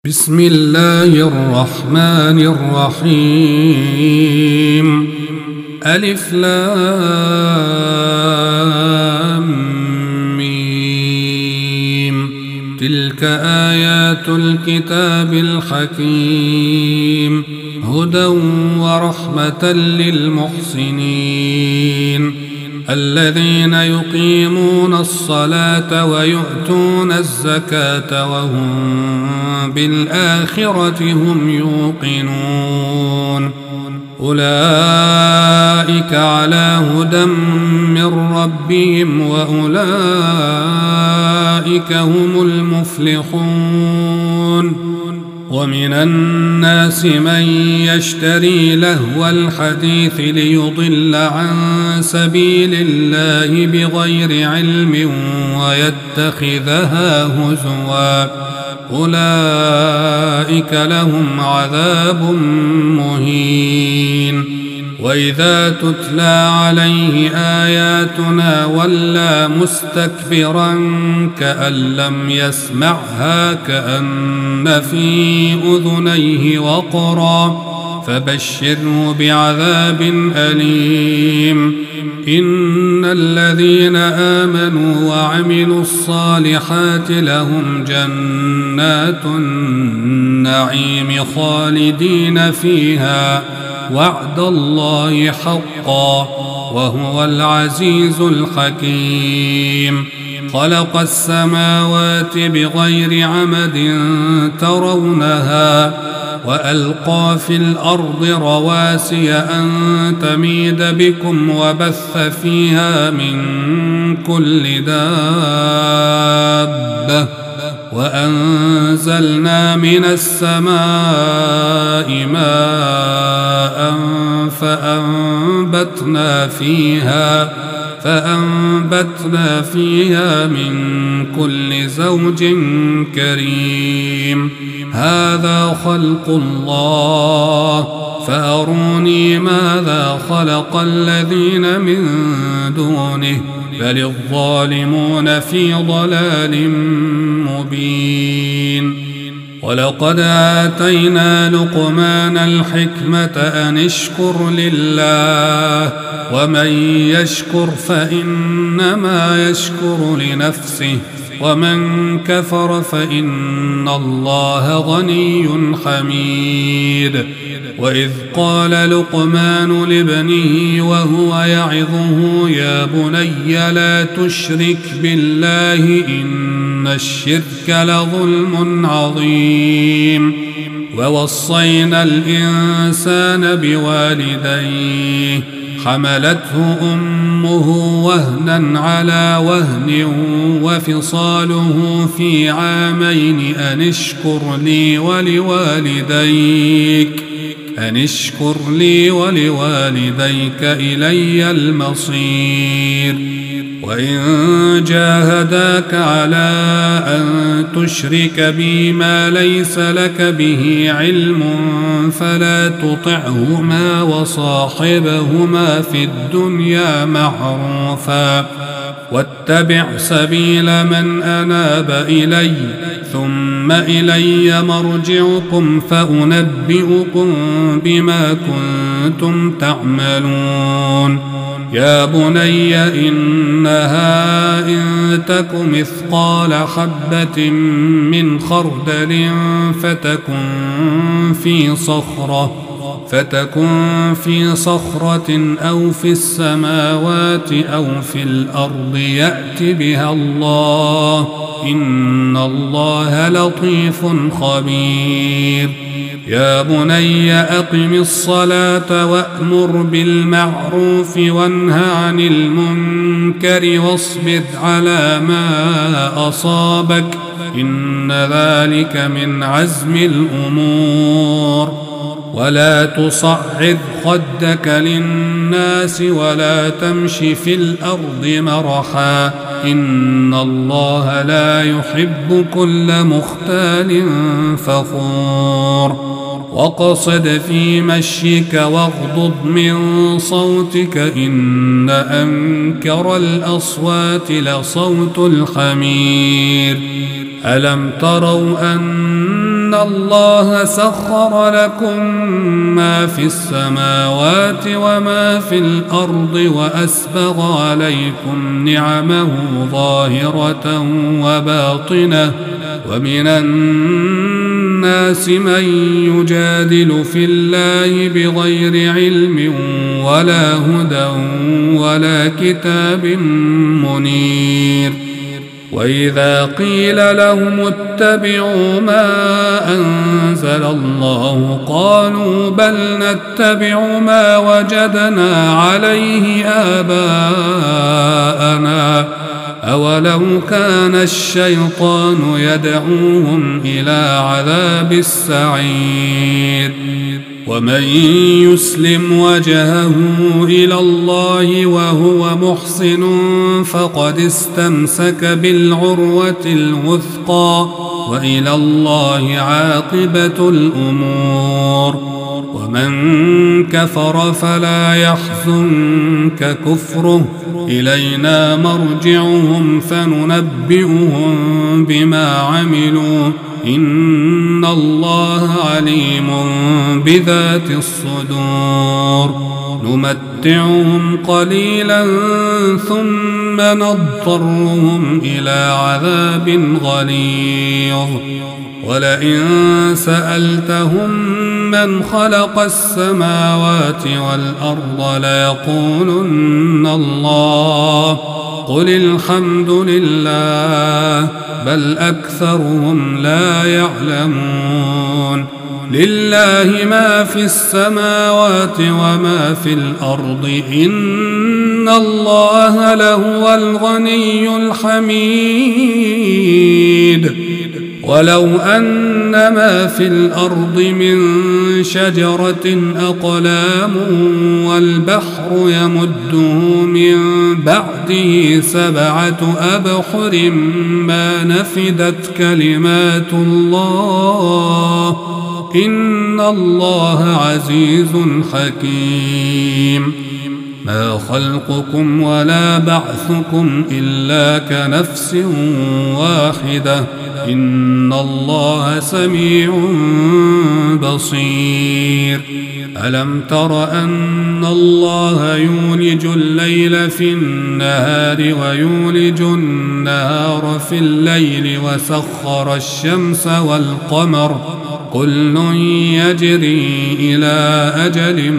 بسم الله الرحمن الرحيم. ألف لام ميم. تلك آيات الكتاب الحكيم، هدى ورحمة للمحسنين الذين يقيمون الصلاة ويؤتون الزكاة وهم بالآخرة هم يوقنون. أولئك على هدى من ربهم وأولئك هم المفلحون. ومن الناس من يشتري لهو الحديث ليضل عن سبيل الله بغير علم ويتخذها هزوا، أولئك لهم عذاب مهين. وإذا تتلى عليه آياتنا ولى مستكبرا كأن لم يسمعها كأن في أذنيه وقرا، فبشره بعذاب أليم. إن الذين آمنوا وعملوا الصالحات لهم جنات النعيم خالدين فيها، وعد الله حقا، وهو العزيز الحكيم. خلق السماوات بغير عمد ترونها، وألقى في الأرض رواسي أن تميد بكم وبث فيها من كل دابة، وأنزلنا من السماء ماء فأنبتنا فيها من كل زوج كريم. هذا خلق الله، فأروني ماذا خلق الذين من دونه، بل الظالمون في ضلال مبين. ولقد آتينا لقمان الحكمة أن اشكر لله، ومن يشكر فإنما يشكر لنفسه، ومن كفر فإن الله غني حميد. وإذ قال لقمان لابنه وهو يعظه يا بني لا تشرك بالله إن الشرك لظلم عظيم. ووصينا الإنسان بوالديه، حملته أمه وهنا على وهن وفصاله في عامين أن اشكر لي ولوالديك إلي المصير. وإن جاهداك على أن تشرك بي ما ليس لك به علم فلا تطعهما وصاحبهما في الدنيا معروفا، واتبع سبيل من أناب إلي، ثم إلي مرجعكم فأنبئكم بما كنتم تعملون. يا بني إنها إن تك مثقال حبة من خردل فتكن في صخرة أو في السماوات أو في الأرض يأت بها الله، إن الله لطيف خبير. يا بني أقم الصلاة وأمر بالمعروف وانه عن المنكر واصبر على ما أصابك، إن ذلك من عزم الأمور. ولا تصعد خدك للناس ولا تمش في الأرض مرحا، إن الله لا يحب كل مختال فخور. وقصد في مشيك واغضض من صوتك، إن أنكر الأصوات لصوت الحمير. ألم تروا أن إن الله سخر لكم ما في السماوات وما في الأرض وأسبغ عليكم نعمه ظاهرة وباطنة ومن الناس من يجادل في الله بغير علم ولا هدى ولا كتاب منير وإذا قيل لهم اتبعوا ما أنزل الله قالوا بل نتبع ما وجدنا عليه آباءنا أولو كان الشيطان يدعوهم إلى عذاب السعير ومن يسلم وجهه إلى الله وهو محسن فقد استمسك بالعروة الوثقى وإلى الله عاقبة الأمور ومن كفر فلا يحزنك كفره إلينا مرجعهم فننبئهم بما عملوا إن الله عليم بذات الصدور نمتعهم قليلا ثم نضطرهم إلى عذاب غليظ ولئن سألتهم من خلق السماوات والأرض ليقولن الله قل الحمد لله بل أكثرهم لا يعلمون لله ما في السماوات وما في الأرض إن الله لهو الغني الحميد ولو أن ما في الأرض من شجرة أقلام والبحر يمده من بعده 7 أبحر ما نفدت كلمات الله إن الله عزيز حكيم ما خلقكم ولا بعثكم إلا كنفس واحدة إن الله سميع بصير ألم تر أن الله يولج الليل في النهار ويولج النهار في الليل وسخر الشمس والقمر كل يجري إلى أجل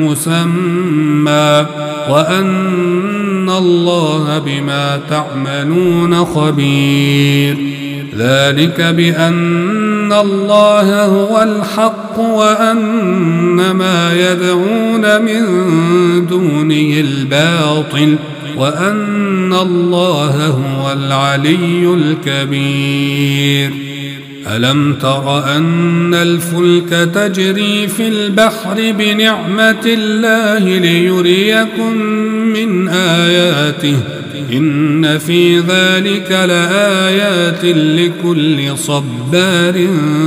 مسمى وأن الله بما تعملون خبير ذلك بأن الله هو الحق وأن ما يدعون من دونه الباطل وأن الله هو العلي الكبير ألم تر أن الفلك تجري في البحر بنعمة الله ليريكم من آياته إن في ذلك لآيات لكل صبار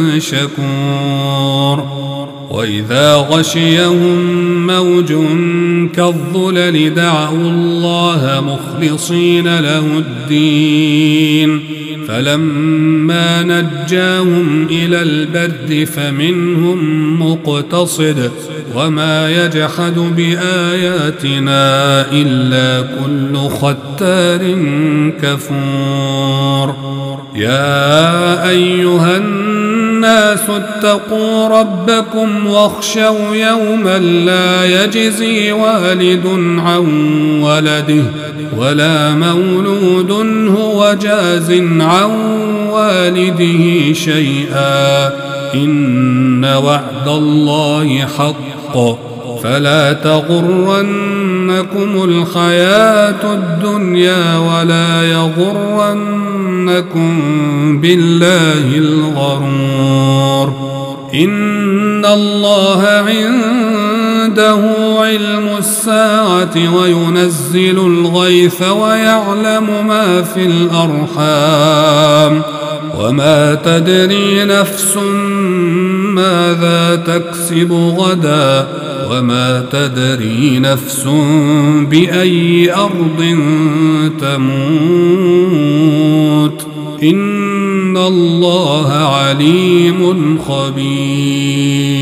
شكور وإذا غشيهم موج كالظلل دعوا الله مخلصين له الدين فلما نجاهم إلى البر فمنهم مقتصد وما يجحد بآياتنا إلا كل ختار كفور يا أيها الناس اتقوا ربكم واخشوا يوما لا يجزي والد عن ولده ولا مولود هو جاز عن والده شيئا إن وعد الله حق فلا تغرنكم الحياة الدنيا ولا يغرنكم بالله الغرور إن الله عنده علم الساعة وينزل الغيث ويعلم ما في الأرحام وما تدري نفس ماذا تكسب غدا وما تدري نفس بأي أرض تموت إن إن الله عليم خبير.